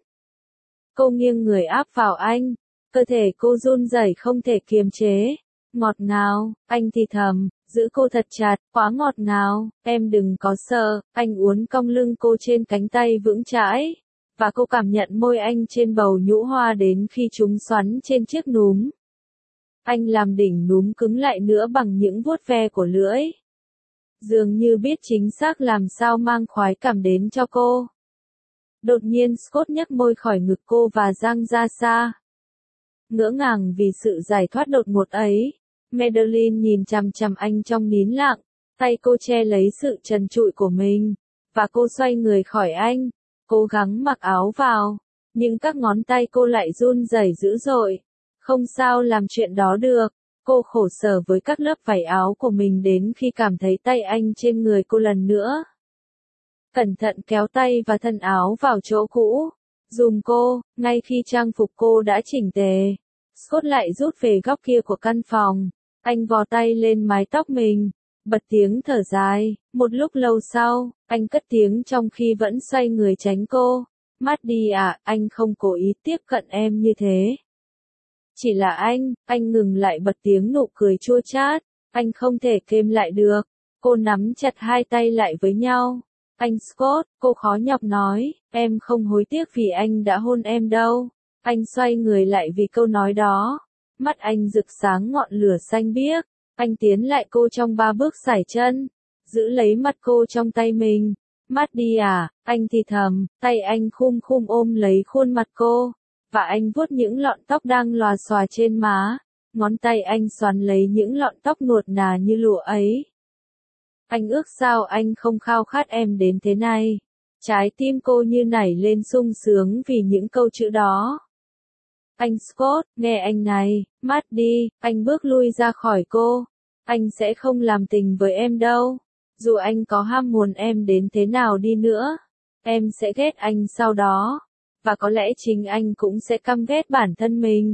Cô nghiêng người áp vào anh, cơ thể cô run rẩy không thể kiềm chế. Ngọt ngào, anh thì thầm, giữ cô thật chặt, quá ngọt ngào, em đừng có sợ, anh uốn cong lưng cô trên cánh tay vững chãi. Và cô cảm nhận môi anh trên bầu nhũ hoa đến khi chúng xoắn trên chiếc núm. Anh làm đỉnh núm cứng lại nữa bằng những vuốt ve của lưỡi. Dường như biết chính xác làm sao mang khoái cảm đến cho cô. Đột nhiên Scott nhấc môi khỏi ngực cô và giang ra xa. Ngỡ ngàng vì sự giải thoát đột ngột ấy, Madeline nhìn chằm chằm anh trong nín lặng, tay cô che lấy sự trần trụi của mình, và cô xoay người khỏi anh, cố gắng mặc áo vào, nhưng các ngón tay cô lại run rẩy dữ dội. Không sao làm chuyện đó được, cô khổ sở với các lớp vải áo của mình đến khi cảm thấy tay anh trên người cô lần nữa. Cẩn thận kéo tay và thân áo vào chỗ cũ, dùm cô, ngay khi trang phục cô đã chỉnh tề. Scott lại rút về góc kia của căn phòng, anh vò tay lên mái tóc mình, bật tiếng thở dài. Một lúc lâu sau, anh cất tiếng trong khi vẫn xoay người tránh cô. Maddie à, anh không cố ý tiếp cận em như thế. Chỉ là anh ngừng lại bật tiếng nụ cười chua chát, anh không thể kềm lại được. Cô nắm chặt hai tay lại với nhau. Anh Scott, cô khó nhọc nói, em không hối tiếc vì anh đã hôn em đâu. Anh xoay người lại vì câu nói đó. Mắt anh rực sáng ngọn lửa xanh biếc. Anh tiến lại cô trong 3 bước sải chân, giữ lấy mặt cô trong tay mình. Maddie à, anh thì thầm, tay anh khum khum ôm lấy khuôn mặt cô, và anh vuốt những lọn tóc đang lòa xòa trên má. Ngón tay anh xoắn lấy những lọn tóc nuột nà như lụa ấy. Anh ước sao anh không khao khát em đến thế này. Trái tim cô như nảy lên sung sướng vì những câu chữ đó. Anh Scott, nghe anh này, Maddie, anh bước lui ra khỏi cô. Anh sẽ không làm tình với em đâu. Dù anh có ham muốn em đến thế nào đi nữa, em sẽ ghét anh sau đó. Và có lẽ chính anh cũng sẽ căm ghét bản thân mình.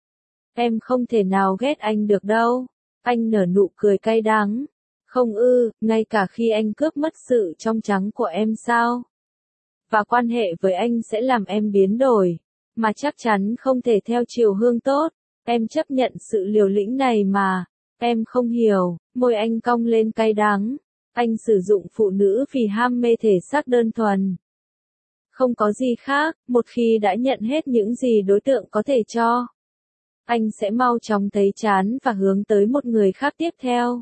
Em không thể nào ghét anh được đâu. Anh nở nụ cười cay đắng. Không ư, ngay cả khi anh cướp mất sự trong trắng của em sao? Và quan hệ với anh sẽ làm em biến đổi, mà chắc chắn không thể theo chiều hướng tốt. Em chấp nhận sự liều lĩnh này mà. Em không hiểu, môi anh cong lên cay đắng. Anh sử dụng phụ nữ vì ham mê thể xác đơn thuần. Không có gì khác, một khi đã nhận hết những gì đối tượng có thể cho, anh sẽ mau chóng thấy chán và hướng tới một người khác tiếp theo.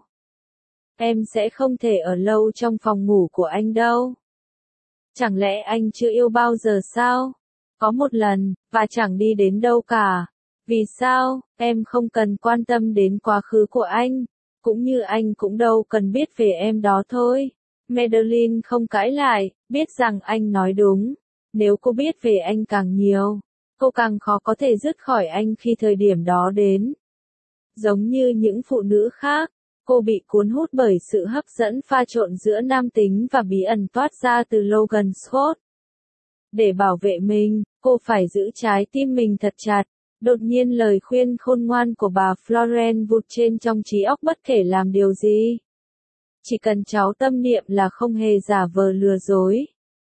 Em sẽ không thể ở lâu trong phòng ngủ của anh đâu. Chẳng lẽ anh chưa yêu bao giờ sao? Có một lần, và chẳng đi đến đâu cả. Vì sao? Em không cần quan tâm đến quá khứ của anh, cũng như anh cũng đâu cần biết về em đó thôi. Madeline không cãi lại, biết rằng anh nói đúng. Nếu cô biết về anh càng nhiều, cô càng khó có thể dứt khỏi anh khi thời điểm đó đến. Giống như những phụ nữ khác, cô bị cuốn hút bởi sự hấp dẫn pha trộn giữa nam tính và bí ẩn toát ra từ Logan Scott. Để bảo vệ mình, cô phải giữ trái tim mình thật chặt. Đột nhiên lời khuyên khôn ngoan của bà Florence vụt trên trong trí óc bất kể làm điều gì. Chỉ cần cháu tâm niệm là không hề giả vờ lừa dối.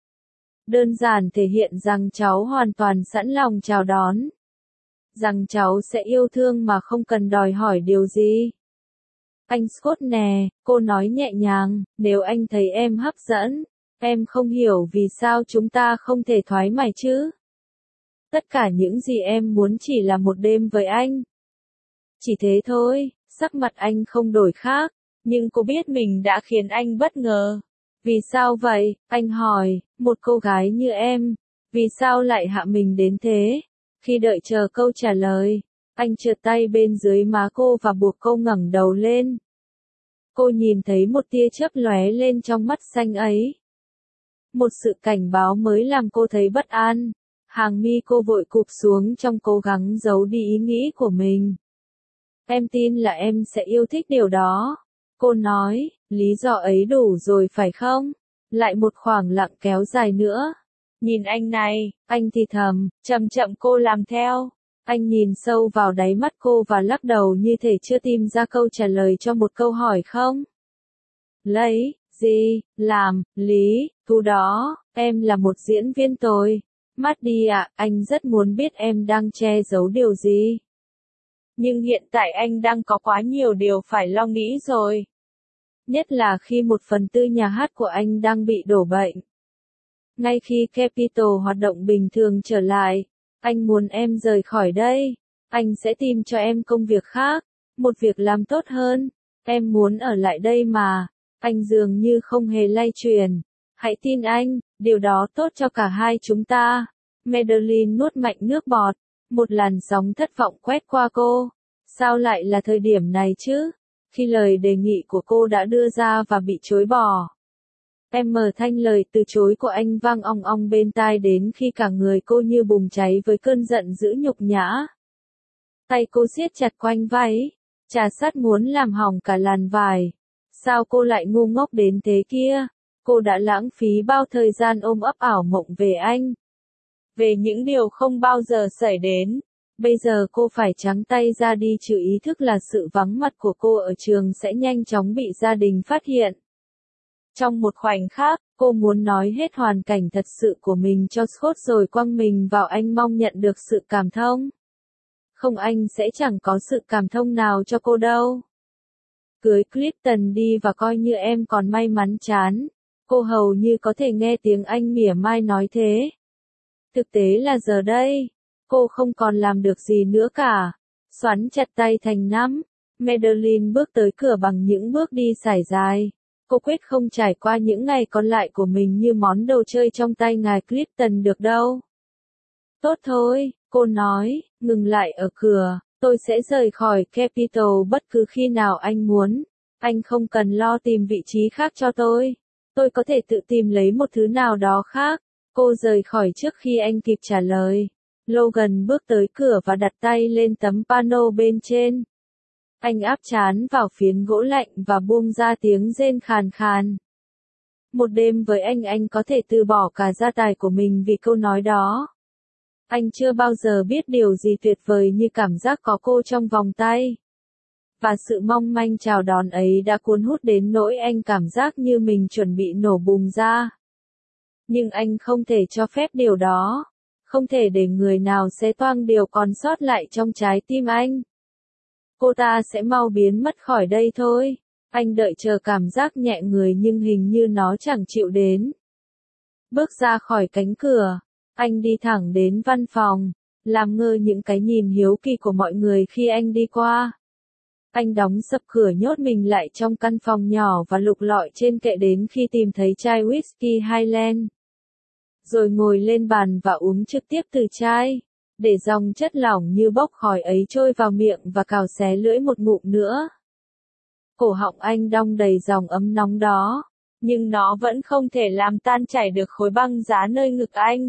Đơn giản thể hiện rằng cháu hoàn toàn sẵn lòng chào đón. Rằng cháu sẽ yêu thương mà không cần đòi hỏi điều gì. Anh Scott nè, cô nói nhẹ nhàng, nếu anh thấy em hấp dẫn, em không hiểu vì sao chúng ta không thể thoái mày chứ. Tất cả những gì em muốn chỉ là một đêm với anh. Chỉ thế thôi, sắc mặt anh không đổi khác, nhưng cô biết mình đã khiến anh bất ngờ. Vì sao vậy, anh hỏi, một cô gái như em, vì sao lại hạ mình đến thế? Khi đợi chờ câu trả lời, anh trượt tay bên dưới má cô và buộc cô ngẩng đầu lên. Cô nhìn thấy một tia chớp lóe lên trong mắt xanh ấy. Một sự cảnh báo mới làm cô thấy bất an. Hàng mi cô vội cụp xuống trong cố gắng giấu đi ý nghĩ của mình. Em tin là em sẽ yêu thích điều đó. Cô nói, lý do ấy đủ rồi phải không? Lại một khoảng lặng kéo dài nữa. Nhìn anh này, anh thì thầm, chậm chậm cô làm theo. Anh nhìn sâu vào đáy mắt cô và lắc đầu như thể chưa tìm ra câu trả lời cho một câu hỏi không. Lấy, gì, làm, lý, thu đó, em là một diễn viên tồi. Maddie ạ, anh rất muốn biết em đang che giấu điều gì. Nhưng hiện tại anh đang có quá nhiều điều phải lo nghĩ rồi. Nhất là khi 1/4 nhà hát của anh đang bị đổ bệnh. Ngay khi Capitol hoạt động bình thường trở lại, anh muốn em rời khỏi đây. Anh sẽ tìm cho em công việc khác, một việc làm tốt hơn. Em muốn ở lại đây mà. Anh dường như không hề lay chuyển. Hãy tin anh, điều đó tốt cho cả hai chúng ta. Madeline nuốt mạnh nước bọt. Một làn sóng thất vọng quét qua cô. Sao lại là thời điểm này chứ? Khi lời đề nghị của cô đã đưa ra và bị chối bỏ. Em mở thanh lời từ chối của anh vang ong ong bên tai đến khi cả người cô như bùng cháy với cơn giận dữ nhục nhã. Tay cô siết chặt quanh váy, trà sát muốn làm hỏng cả làn vải. Sao cô lại ngu ngốc đến thế kia? Cô đã lãng phí bao thời gian ôm ấp ảo mộng về anh. Về những điều không bao giờ xảy đến. Bây giờ cô phải trắng tay ra đi trừ ý thức là sự vắng mặt của cô ở trường sẽ nhanh chóng bị gia đình phát hiện. Trong một khoảnh khắc, cô muốn nói hết hoàn cảnh thật sự của mình cho Scott rồi quăng mình vào anh mong nhận được sự cảm thông. Không, anh sẽ chẳng có sự cảm thông nào cho cô đâu. Cưới Clifton đi và coi như em còn may mắn chán. Cô hầu như có thể nghe tiếng anh mỉa mai nói thế. Thực tế là giờ đây, cô không còn làm được gì nữa cả. Xoắn chặt tay thành nắm, Madeline bước tới cửa bằng những bước đi sải dài. Cô quyết không trải qua những ngày còn lại của mình như món đồ chơi trong tay ngài Clifton được đâu. Tốt thôi, cô nói, ngừng lại ở cửa, tôi sẽ rời khỏi Capitol bất cứ khi nào anh muốn. Anh không cần lo tìm vị trí khác cho tôi. Tôi có thể tự tìm lấy một thứ nào đó khác. Cô rời khỏi trước khi anh kịp trả lời. Logan bước tới cửa và đặt tay lên tấm pano bên trên. Anh áp trán vào phiến gỗ lạnh và buông ra tiếng rên khàn khàn. Một đêm với anh có thể từ bỏ cả gia tài của mình vì câu nói đó. Anh chưa bao giờ biết điều gì tuyệt vời như cảm giác có cô trong vòng tay. Và sự mong manh chào đón ấy đã cuốn hút đến nỗi anh cảm giác như mình chuẩn bị nổ bùng ra. Nhưng anh không thể cho phép điều đó. Không thể để người nào xé toang điều còn sót lại trong trái tim anh. Cô ta sẽ mau biến mất khỏi đây thôi. Anh đợi chờ cảm giác nhẹ người nhưng hình như nó chẳng chịu đến. Bước ra khỏi cánh cửa, anh đi thẳng đến văn phòng, làm ngơ những cái nhìn hiếu kỳ của mọi người khi anh đi qua. Anh đóng sập cửa nhốt mình lại trong căn phòng nhỏ và lục lọi trên kệ đến khi tìm thấy chai whisky Highland. Rồi ngồi lên bàn và uống trực tiếp từ chai, để dòng chất lỏng như bốc khói ấy trôi vào miệng và cào xé lưỡi một ngụm nữa. Cổ họng anh đong đầy dòng ấm nóng đó, nhưng nó vẫn không thể làm tan chảy được khối băng giá nơi ngực anh.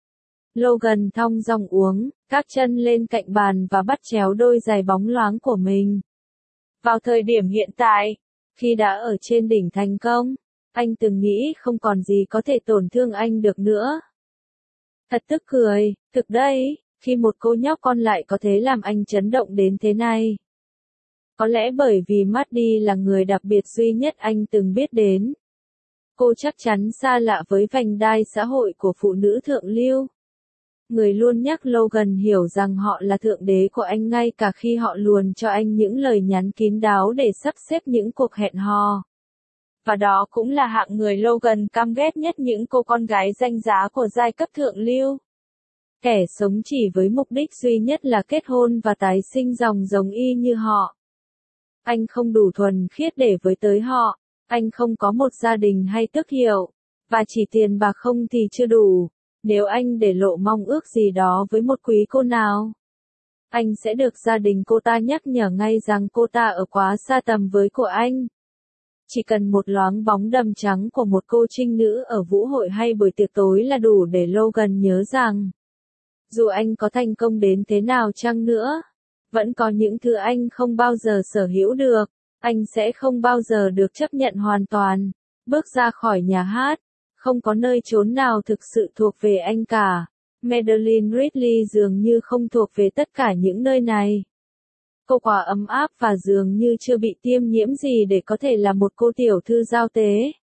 Logan thong dong uống, các chân lên cạnh bàn và bắt chéo đôi giày bóng loáng của mình. Vào thời điểm hiện tại, khi đã ở trên đỉnh thành công, anh từng nghĩ không còn gì có thể tổn thương anh được nữa. Thật tức cười, thực đấy, khi một cô nhóc con lại có thể làm anh chấn động đến thế này. Có lẽ bởi vì Maddie là người đặc biệt duy nhất anh từng biết đến. Cô chắc chắn xa lạ với vành đai xã hội của phụ nữ thượng lưu. Người luôn nhắc Logan hiểu rằng họ là thượng đế của anh ngay cả khi họ luồn cho anh những lời nhắn kín đáo để sắp xếp những cuộc hẹn hò. Và đó cũng là hạng người Logan căm ghét nhất những cô con gái danh giá của giai cấp thượng lưu. Kẻ sống chỉ với mục đích duy nhất là kết hôn và tái sinh dòng giống y như họ. Anh không đủ thuần khiết để với tới họ, anh không có một gia đình hay tước hiệu, và chỉ tiền bạc không thì chưa đủ. Nếu anh để lộ mong ước gì đó với một quý cô nào, anh sẽ được gia đình cô ta nhắc nhở ngay rằng cô ta ở quá xa tầm với của anh. Chỉ cần một loáng bóng đầm trắng của một cô trinh nữ ở vũ hội hay buổi tiệc tối là đủ để Logan nhớ rằng, dù anh có thành công đến thế nào chăng nữa, vẫn có những thứ anh không bao giờ sở hữu được, anh sẽ không bao giờ được chấp nhận hoàn toàn. Bước ra khỏi nhà hát, Không có nơi trốn nào thực sự thuộc về anh cả. Madeline Ridley dường như không thuộc về tất cả những nơi này. Cô quá ấm áp và dường như chưa bị tiêm nhiễm gì để có thể là một cô tiểu thư giao tế.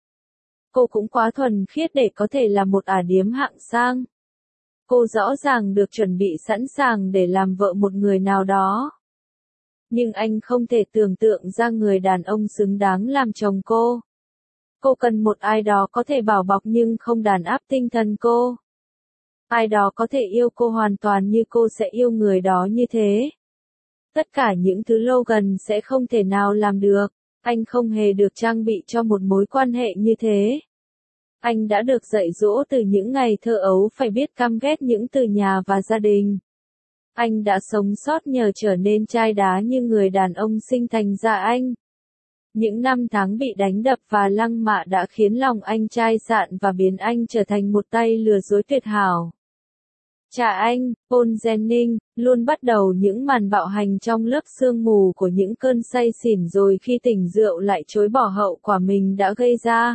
Cô cũng quá thuần khiết để có thể là một ả điếm hạng sang. Cô rõ ràng được chuẩn bị sẵn sàng để làm vợ một người nào đó. Nhưng anh không thể tưởng tượng ra người đàn ông xứng đáng làm chồng cô. Cô cần một ai đó có thể bảo bọc nhưng không đàn áp tinh thần cô. Ai đó có thể yêu cô hoàn toàn như cô sẽ yêu người đó như thế. Tất cả những thứ Logan sẽ không thể nào làm được. Anh không hề được trang bị cho một mối quan hệ như thế. Anh đã được dạy dỗ từ những ngày thơ ấu phải biết căm ghét những từ nhà và gia đình. Anh đã sống sót nhờ trở nên chai đá như người đàn ông sinh thành ra anh. Những năm tháng bị đánh đập và lăng mạ đã khiến lòng anh chai sạn và biến anh trở thành một tay lừa dối tuyệt hảo. Cha anh, Paul Jennings, luôn bắt đầu những màn bạo hành trong lớp sương mù của những cơn say xỉn rồi khi tỉnh rượu lại chối bỏ hậu quả mình đã gây ra.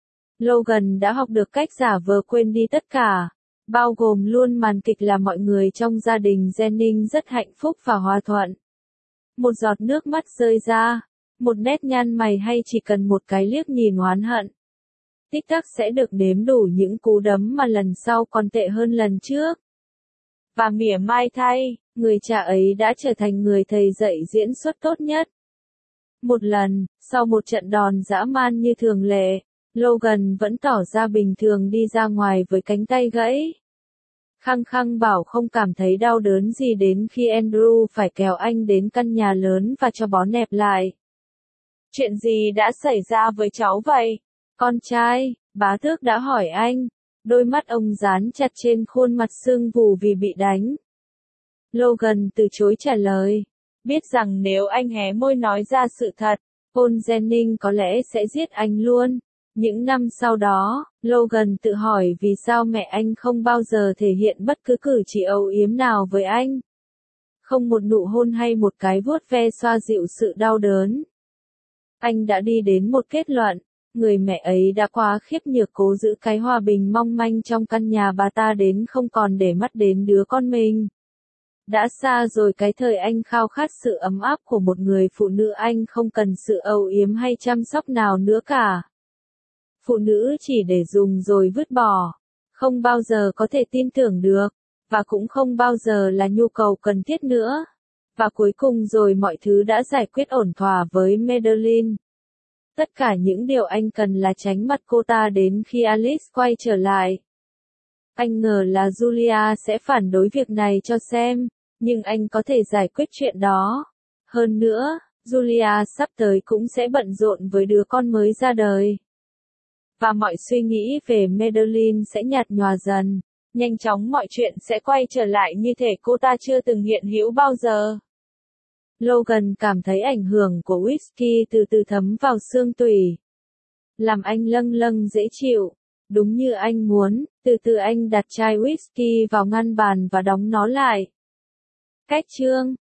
Logan đã học được cách giả vờ quên đi tất cả, bao gồm luôn màn kịch là mọi người trong gia đình Jennings rất hạnh phúc và hòa thuận. Một giọt nước mắt rơi ra, một nét nhăn mày hay chỉ cần một cái liếc nhìn oán hận. Tích tắc sẽ được đếm đủ những cú đấm mà lần sau còn tệ hơn lần trước. Và mỉa mai thay, người cha ấy đã trở thành người thầy dạy diễn xuất tốt nhất. Một lần, sau một trận đòn dã man như thường lệ, Logan vẫn tỏ ra bình thường đi ra ngoài với cánh tay gãy. Khăng khăng bảo không cảm thấy đau đớn gì đến khi Andrew phải kéo anh đến căn nhà lớn và cho bó nẹp lại. Chuyện gì đã xảy ra với cháu vậy? Con trai, bá tước đã hỏi anh. Đôi mắt ông dán chặt trên khuôn mặt sưng vù vì bị đánh. Logan từ chối trả lời. Biết rằng nếu anh hé môi nói ra sự thật, Paul Jennings có lẽ sẽ giết anh luôn. Những năm sau đó, Logan tự hỏi vì sao mẹ anh không bao giờ thể hiện bất cứ cử chỉ âu yếm nào với anh. Không một nụ hôn hay một cái vuốt ve xoa dịu sự đau đớn. Anh đã đi đến một kết luận. Người mẹ ấy đã quá khiếp nhược cố giữ cái hòa bình mong manh trong căn nhà bà ta đến không còn để mắt đến đứa con mình. Đã xa rồi cái thời anh khao khát sự ấm áp của một người phụ nữ, anh không cần sự âu yếm hay chăm sóc nào nữa cả. Phụ nữ chỉ để dùng rồi vứt bỏ, không bao giờ có thể tin tưởng được, và cũng không bao giờ là nhu cầu cần thiết nữa. Và cuối cùng rồi mọi thứ đã giải quyết ổn thỏa với Madeline. Tất cả những điều anh cần là tránh mặt cô ta đến khi Alice quay trở lại. Anh ngờ là Julia sẽ phản đối việc này cho xem, nhưng anh có thể giải quyết chuyện đó. Hơn nữa, Julia sắp tới cũng sẽ bận rộn với đứa con mới ra đời. Và mọi suy nghĩ về Madeline sẽ nhạt nhòa dần. Nhanh chóng mọi chuyện sẽ quay trở lại như thể cô ta chưa từng hiện hữu bao giờ. Logan cảm thấy ảnh hưởng của whisky từ từ thấm vào xương tủy. Làm anh lâng lâng dễ chịu. Đúng như anh muốn, từ từ anh đặt chai whisky vào ngăn bàn và đóng nó lại. Cách chương